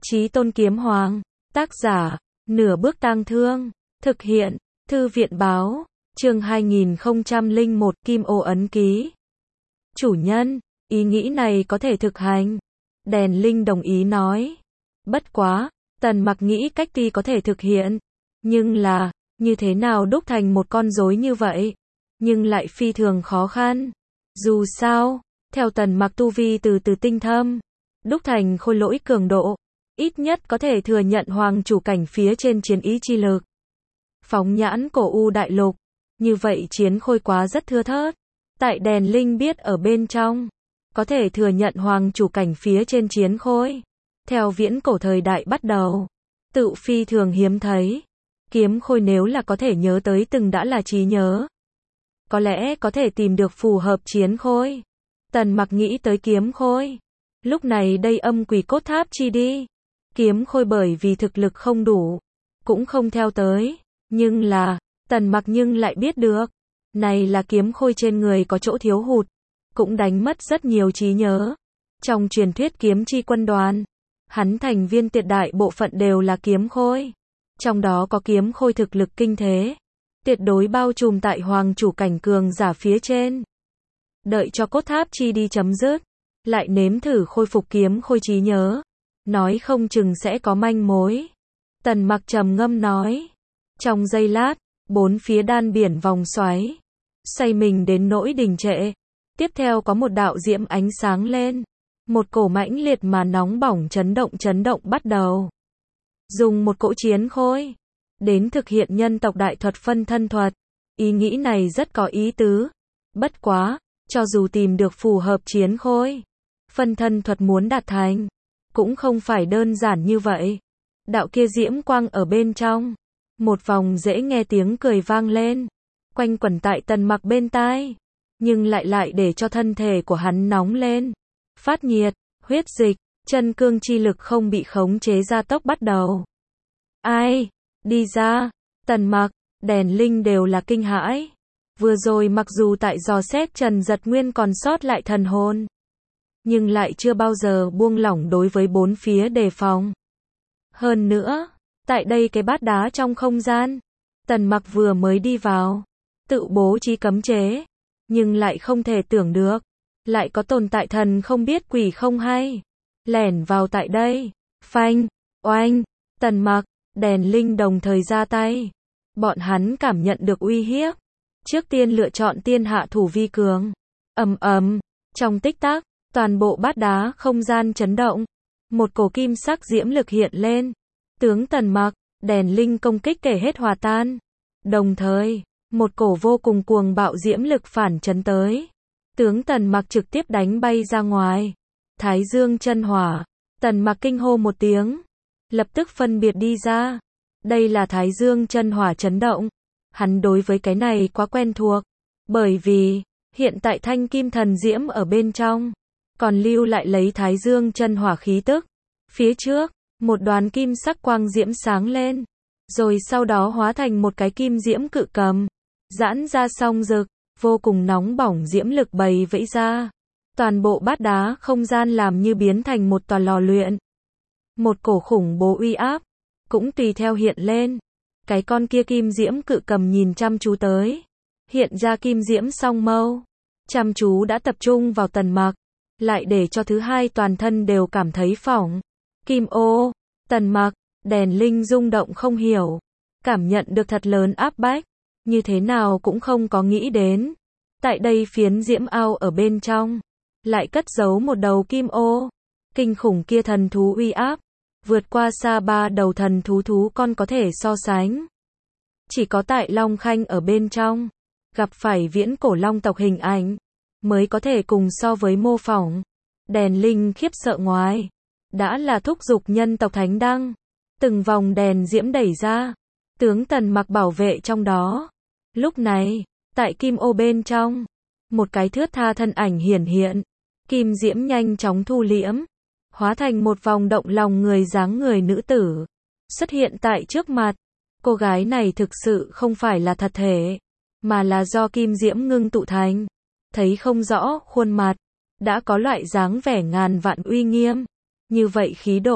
Chí Tôn Kiếm Hoàng, tác giả, Nửa Bước Tang Thương, thực hiện, Thư viện Báo, chương 2001 Kim Ô ấn ký. Chủ nhân, ý nghĩ này có thể thực hành. Đèn Linh đồng ý nói. Bất quá, Tần Mặc nghĩ cách tuy có thể thực hiện, nhưng là, như thế nào đúc thành một con rối như vậy, nhưng lại phi thường khó khăn. Dù sao, theo Tần Mặc tu vi từ từ tinh thâm, đúc thành khôi lỗi cường độ, ít nhất có thể thừa nhận hoàng chủ cảnh phía trên chiến ý chi lực. Phóng nhãn cổ u đại lục, như vậy chiến khôi quá rất thưa thớt. Tại Đèn Linh biết ở bên trong, có thể thừa nhận hoàng chủ cảnh phía trên chiến khôi. Theo viễn cổ thời đại bắt đầu, tự phi thường hiếm thấy. Kiếm khôi nếu là có thể nhớ tới từng đã là trí nhớ, có lẽ có thể tìm được phù hợp chiến khôi. Tần Mặc nghĩ tới kiếm khôi. Lúc này đây âm quỷ cốt tháp chi đi. Kiếm khôi bởi vì thực lực không đủ, cũng không theo tới. Nhưng là, Tần Mặc nhưng lại biết được, này là kiếm khôi trên người có chỗ thiếu hụt, cũng đánh mất rất nhiều trí nhớ. Trong truyền thuyết kiếm chi quân đoàn, hắn thành viên tuyệt đại bộ phận đều là kiếm khôi. Trong đó có kiếm khôi thực lực kinh thế, tuyệt đối bao trùm tại hoàng chủ cảnh cường giả phía trên. Đợi cho cốt tháp chi đi chấm dứt, lại nếm thử khôi phục kiếm khôi trí nhớ, nói không chừng sẽ có manh mối. Tần Mặc trầm ngâm nói. Trong giây lát, bốn phía đan biển vòng xoáy, xoay mình đến nỗi đình trệ. Tiếp theo có một đạo diễm ánh sáng lên, một cổ mãnh liệt mà nóng bỏng chấn động bắt đầu. Dùng một cỗ chiến khôi đến thực hiện nhân tộc đại thuật phân thân thuật, ý nghĩ này rất có ý tứ. Bất quá, cho dù tìm được phù hợp chiến khôi, phân thân thuật muốn đạt thành, cũng không phải đơn giản như vậy. Đạo kia diễm quang ở bên trong, một vòng dễ nghe tiếng cười vang lên, quanh quẩn tại Tần Mặc bên tai, nhưng lại để cho thân thể của hắn nóng lên, phát nhiệt, huyết dịch, chân cương chi lực không bị khống chế gia tốc bắt đầu. Ai? Đi ra! Tần Mặc, Đèn Linh đều là kinh hãi. Vừa rồi mặc dù tại dò xét Trần Giật Nguyên còn sót lại thần hồn, nhưng lại chưa bao giờ buông lỏng đối với bốn phía đề phòng. Hơn nữa, tại đây cái bát đá trong không gian, Tần Mặc vừa mới đi vào, tự bố trí cấm chế, nhưng lại không thể tưởng được, lại có tồn tại thần không biết quỷ không hay, lẻn vào tại đây. Phanh, oanh, Tần Mặc, Đèn Linh đồng thời ra tay. Bọn hắn cảm nhận được uy hiếp, trước tiên lựa chọn tiên hạ thủ vi cường. Ầm ầm, trong tích tắc, toàn bộ bát đá không gian chấn động, một cổ kim sắc diễm lực hiện lên. Tướng Tần Mặc, Đèn Linh công kích kể hết hòa tan. Đồng thời, một cổ vô cùng cuồng bạo diễm lực phản chấn tới. Tướng Tần Mặc trực tiếp đánh bay ra ngoài. Thái Dương chân hỏa. Tần Mặc kinh hô một tiếng, lập tức phân biệt đi ra. Đây là Thái Dương chân hỏa chấn động. Hắn đối với cái này quá quen thuộc, bởi vì hiện tại thanh kim thần diễm ở bên trong, còn lưu lại lấy Thái Dương chân hỏa khí tức. Phía trước, một đoàn kim sắc quang diễm sáng lên, rồi sau đó hóa thành một cái kim diễm cự cầm, giãn ra song rực, vô cùng nóng bỏng diễm lực bày vẫy ra. Toàn bộ bát đá không gian làm như biến thành một tòa lò luyện. Một cổ khủng bố uy áp cũng tùy theo hiện lên. Cái con kia kim diễm cự cầm nhìn chăm chú tới, hiện ra kim diễm song mâu, chăm chú đã tập trung vào Tần Mặc, lại để cho thứ hai toàn thân đều cảm thấy phỏng. Kim ô, Tần Mặc, Đèn Linh rung động không hiểu, cảm nhận được thật lớn áp bách, như thế nào cũng không có nghĩ đến. Tại đây phiến diễm ao ở bên trong, lại cất giấu một đầu kim ô. Kinh khủng kia thần thú uy áp, vượt qua xa ba đầu thần thú con có thể so sánh. Chỉ có tại Long Khanh ở bên trong, gặp phải viễn cổ long tộc hình ảnh, mới có thể cùng so với mô phỏng. Đèn Linh khiếp sợ ngoài, đã là thúc giục nhân tộc thánh đăng. Từng vòng đèn diễm đẩy ra, tướng Tần Mặc bảo vệ trong đó. Lúc này, tại kim ô bên trong, một cái thướt tha thân ảnh hiển hiện, kim diễm nhanh chóng thu liễm, hóa thành một vòng động lòng người dáng người nữ tử, xuất hiện tại trước mặt. Cô gái này thực sự không phải là thật thể, mà là do kim diễm ngưng tụ thành. Thấy không rõ khuôn mặt, đã có loại dáng vẻ ngàn vạn uy nghiêm. Như vậy khí độ,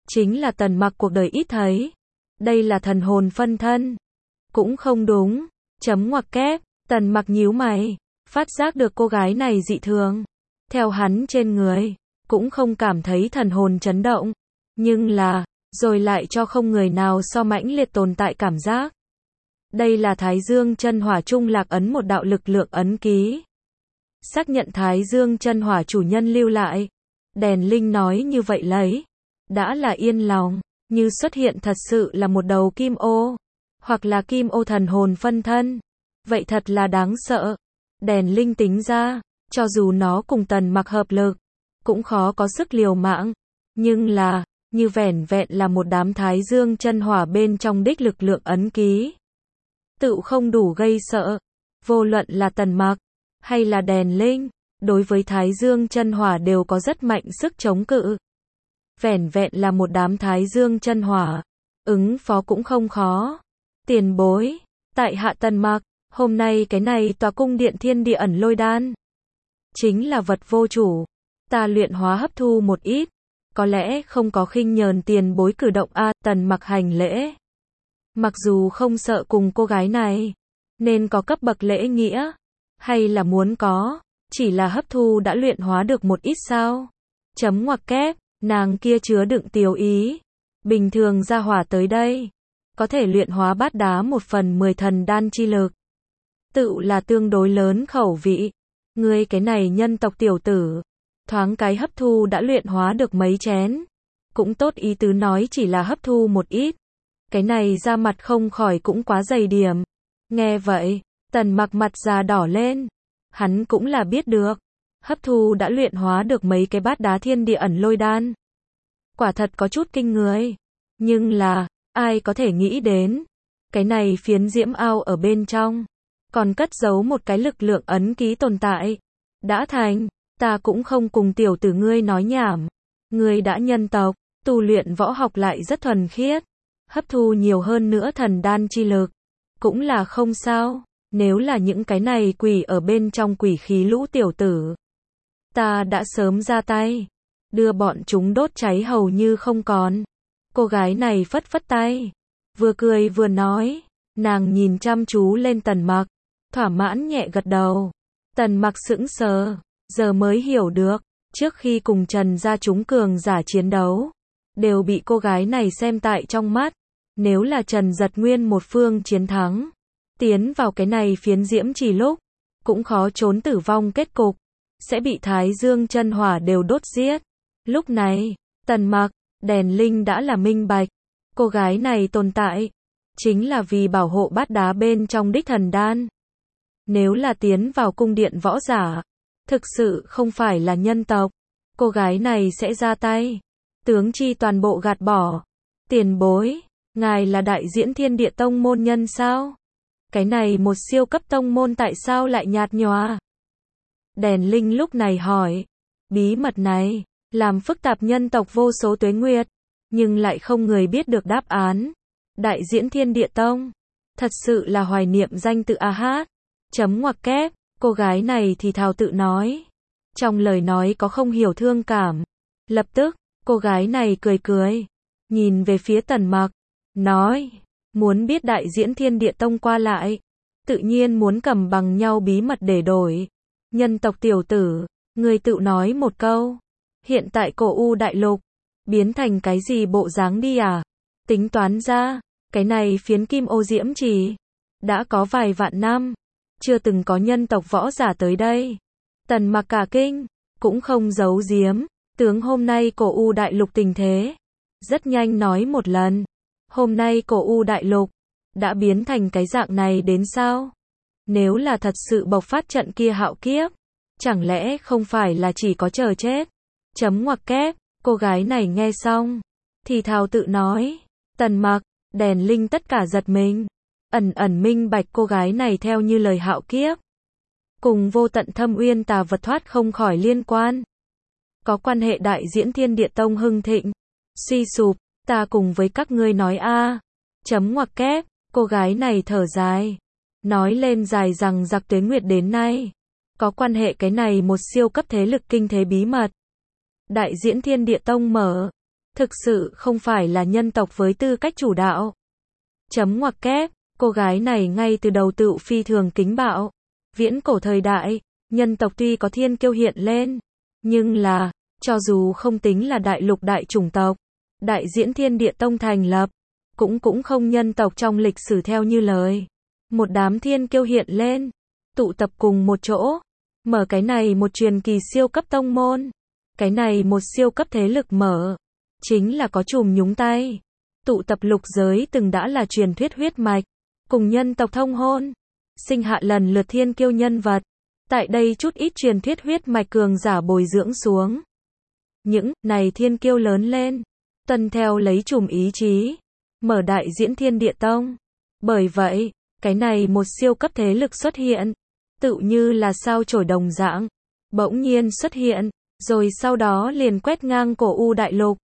Chính là Tần Mặc cuộc đời ít thấy. Đây là thần hồn phân thân. Cũng không đúng. Chấm ngoặc kép, Tần Mặc nhíu mày, phát giác được cô gái này dị thường. Theo hắn trên người, cũng không cảm thấy thần hồn chấn động. Nhưng là, rồi lại cho không người nào so mãnh liệt tồn tại cảm giác. Đây là Thái Dương chân hỏa trung lạc ấn, một đạo lực lượng ấn ký. Xác nhận Thái Dương chân hỏa chủ nhân lưu lại. Đèn linh nói như vậy lấy. Đã là yên lòng, như xuất hiện thật sự là một đầu kim ô. Hoặc là kim ô thần hồn phân thân. Vậy thật là đáng sợ. Đèn linh tính ra, cho dù nó cùng Tần Mặc hợp lực, cũng khó có sức liều mạng. Nhưng là, như vẻn vẹn là một đám Thái Dương chân hỏa bên trong đích lực lượng ấn ký. Tự không đủ gây sợ. Vô luận là Tần Mặc, hay là đèn linh, đối với Thái Dương chân hỏa đều có rất mạnh sức chống cự. Vẻn vẹn là một đám Thái Dương chân hỏa, ứng phó cũng không khó. Tiền bối, tại hạ Tần Mặc, hôm nay cái này tòa cung điện thiên địa ẩn lôi đan. Chính là vật vô chủ. Ta luyện hóa hấp thu một ít. Có lẽ không có khinh nhờn tiền bối cử động a. Tần Mặc hành lễ. Mặc dù không sợ cùng cô gái này, nên có cấp bậc lễ nghĩa. Hay là muốn có, chỉ là hấp thu đã luyện hóa được một ít sao. Chấm ngoặc kép, nàng kia chứa đựng tiểu ý. Bình thường ra hỏa tới đây, có thể luyện hóa bát đá 1/10 thần đan chi lực. Tự là tương đối lớn khẩu vị. Ngươi cái này nhân tộc tiểu tử, thoáng cái hấp thu đã luyện hóa được mấy chén. Cũng tốt ý tứ nói chỉ là hấp thu một ít. Cái này ra mặt không khỏi cũng quá dày điểm. Nghe vậy, Tần Mặc mặt già đỏ lên. Hắn cũng là biết được. Hấp thu đã luyện hóa được mấy cái bát đá thiên địa ẩn lôi đan. Quả thật có chút kinh người. Nhưng là, ai có thể nghĩ đến. Cái này phiến diễm ao ở bên trong. Còn cất giấu một cái lực lượng ấn ký tồn tại. Đã thành, ta cũng không cùng tiểu tử ngươi nói nhảm. Ngươi đã nhân tộc, tu luyện võ học lại rất thuần khiết. Hấp thu nhiều hơn nữa thần đan chi lực. Cũng là không sao. Nếu là những cái này quỷ ở bên trong quỷ khí lũ tiểu tử, ta đã sớm ra tay. Đưa bọn chúng đốt cháy hầu như không còn. Cô gái này phất phất tay. Vừa cười vừa nói. Nàng nhìn chăm chú lên Tần Mặc. Thỏa mãn nhẹ gật đầu. Tần Mặc sững sờ. Giờ mới hiểu được. Trước khi cùng Trần gia chúng cường giả chiến đấu, đều bị cô gái này xem tại trong mắt. Nếu là Trần Giật Nguyên một phương chiến thắng, tiến vào cái này phiến diễm chỉ lúc, cũng khó trốn tử vong kết cục. Sẽ bị Thái Dương chân hỏa đều đốt giết. Lúc này, Tần Mặc, đèn linh đã là minh bạch. Cô gái này tồn tại, chính là vì bảo hộ bát đá bên trong đích thần đan. Nếu là tiến vào cung điện võ giả, thực sự không phải là nhân tộc, cô gái này sẽ ra tay. Tướng chi toàn bộ gạt bỏ. Tiền bối, ngài là đại diễn Thiên Địa Tông môn nhân sao? Cái này một siêu cấp tông môn tại sao lại nhạt nhòa? Đèn linh lúc này hỏi. Bí mật này, làm phức tạp nhân tộc vô số tuế nguyệt, nhưng lại không người biết được đáp án. Đại diễn Thiên Địa Tông, thật sự là hoài niệm danh tự a hát. Chấm ngoặc kép, cô gái này thì thào tự nói. Trong lời nói có không hiểu thương cảm. Lập tức, cô gái này cười cười, nhìn về phía Tần Mặc, nói, muốn biết đại diễn Thiên Địa Tông qua lại, tự nhiên muốn cầm bằng nhau bí mật để đổi. Nhân tộc tiểu tử, người tự nói một câu, hiện tại cổ U đại lục, biến thành cái gì bộ dáng đi à? Tính toán ra, cái này phiến kim ô diễm chỉ, đã có vài vạn năm, chưa từng có nhân tộc võ giả tới đây. Tần Mặc cả kinh, cũng không giấu giếm, tướng hôm nay cổ U đại lục tình thế. Rất nhanh nói một lần, hôm nay cổ U đại lục, đã biến thành cái dạng này đến sao? Nếu là thật sự bộc phát trận kia hạo kiếp, chẳng lẽ không phải là chỉ có chờ chết? Chấm ngoặc kép, cô gái này nghe xong, thì thào tự nói. Tần Mặc, đèn linh tất cả giật mình, ẩn ẩn minh bạch cô gái này theo như lời hạo kiếp, cùng vô tận thâm uyên tà vật thoát không khỏi liên quan. Có quan hệ đại diễn Thiên Địa Tông hưng thịnh, suy sụp, ta cùng với các ngươi nói a. Chấm ngoặc kép, cô gái này thở dài, nói lên dài rằng giặc tuế nguyệt đến nay, có quan hệ cái này một siêu cấp thế lực kinh thế bí mật. Đại diễn Thiên Địa Tông mở, thực sự không phải là nhân tộc với tư cách chủ đạo. Chấm ngoặc kép, cô gái này ngay từ đầu tựu phi thường kính bạo. Viễn cổ thời đại, nhân tộc tuy có thiên kiêu hiện lên, nhưng là, cho dù không tính là đại lục đại chủng tộc, Đại Diễn Thiên Địa Tông thành lập, cũng không nhân tộc trong lịch sử theo như lời. Một đám thiên kiêu hiện lên, tụ tập cùng một chỗ, mở cái này một truyền kỳ siêu cấp tông môn, cái này một siêu cấp thế lực mở, chính là có chùm nhúng tay. Tụ tập lục giới từng đã là truyền thuyết huyết mạch, cùng nhân tộc thông hôn, sinh hạ lần lượt thiên kiêu nhân vật. Tại đây chút ít truyền thuyết huyết mạch cường giả bồi dưỡng xuống. Những này thiên kiêu lớn lên, tuân theo lấy chùm ý chí, mở Đại Diễn Thiên Địa Tông. Bởi vậy, cái này một siêu cấp thế lực xuất hiện, tự như là sao chổi đồng dạng, bỗng nhiên xuất hiện, rồi sau đó liền quét ngang cổ U đại lục,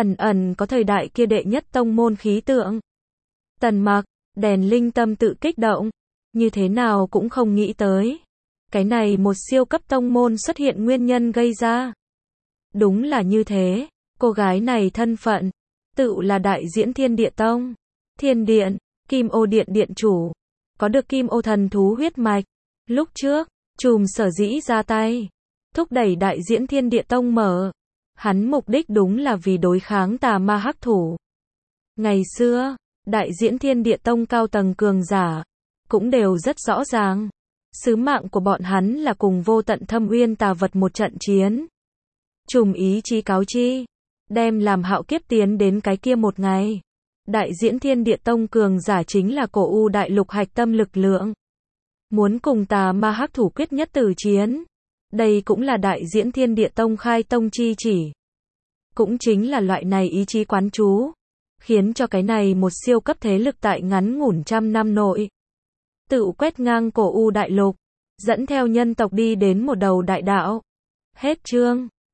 ẩn có thời đại kia đệ nhất tông môn khí tượng. Tần Mặc, đèn linh tâm tự kích động, như thế nào cũng không nghĩ tới. Cái này một siêu cấp tông môn xuất hiện nguyên nhân gây ra. Đúng là như thế, cô gái này thân phận, tự là Đại Diễn Thiên Địa Tông, Thiên Điện, Kim Ô Điện Điện chủ, có được Kim Ô thần thú huyết mạch. Lúc trước, chùm sở dĩ ra tay, thúc đẩy Đại Diễn Thiên Địa Tông mở. Hắn mục đích đúng là vì đối kháng tà ma hắc thủ. Ngày xưa, Đại Diễn Thiên Địa Tông cao tầng cường giả, cũng đều rất rõ ràng. Sứ mạng của bọn hắn là cùng vô tận thâm uyên tà vật một trận chiến. Chùm ý chí cáo chi, đem làm hạo kiếp tiến đến cái kia một ngày. Đại Diễn Thiên Địa Tông cường giả chính là cổ U đại lục hạch tâm lực lượng. Muốn cùng tà ma hắc thủ quyết nhất tử chiến. Đây cũng là Đại Diễn Thiên Địa Tông khai tông chi chỉ. Cũng chính là loại này ý chí quán chú, khiến cho cái này một siêu cấp thế lực tại ngắn ngủn trăm năm nội, tự quét ngang cổ U đại lục, dẫn theo nhân tộc đi đến một đầu đại đạo. Hết chương.